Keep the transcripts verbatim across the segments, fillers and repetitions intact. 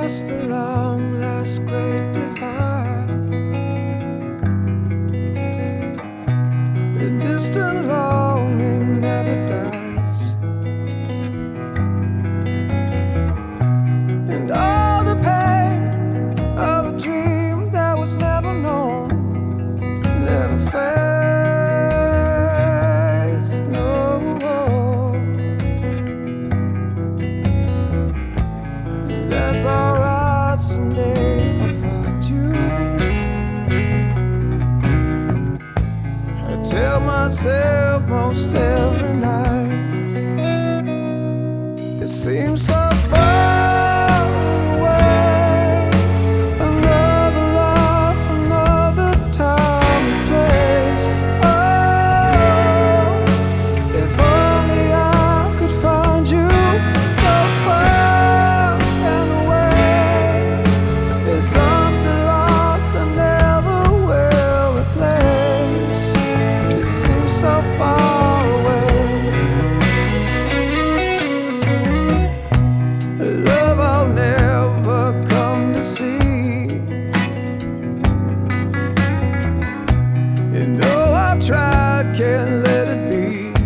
past the long last great divide, the distant longing never dies, and all the pain of a dream that was never known never fades, no. That's alright, someday I'll find you. I tell myself most every night, it seems so far away. Another love, another time and place. Oh, if only I could find you so far and away. There's something lost I never will replace. It seems so far away. Love I'll never come to see. And though I've tried, can't let it be.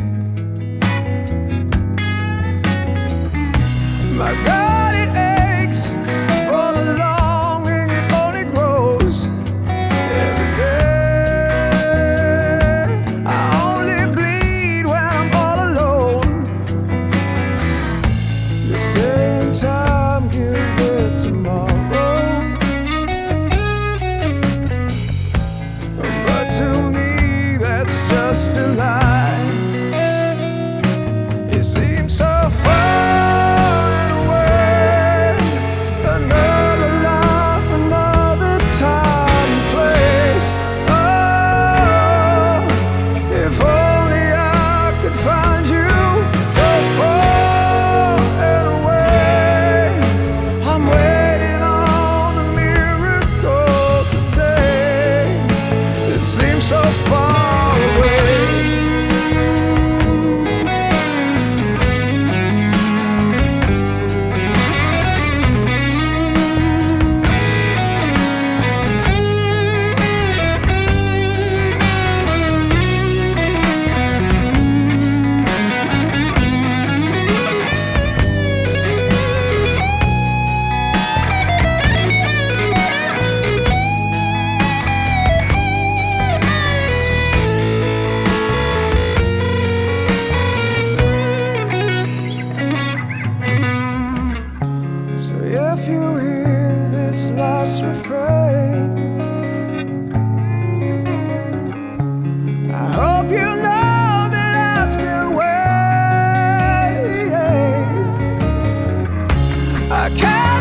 My God, it aches for the longing, it only grows every day. I only bleed when I'm all alone. The same time, give it tomorrow. But to me, that's just a lie. It seems so far and away. Another life, another time and place. Oh, if only I could find you so far and away. I'm waiting on the miracle today. It seems so far away. So if you hear this last refrain, I hope you know that I still wait. I can't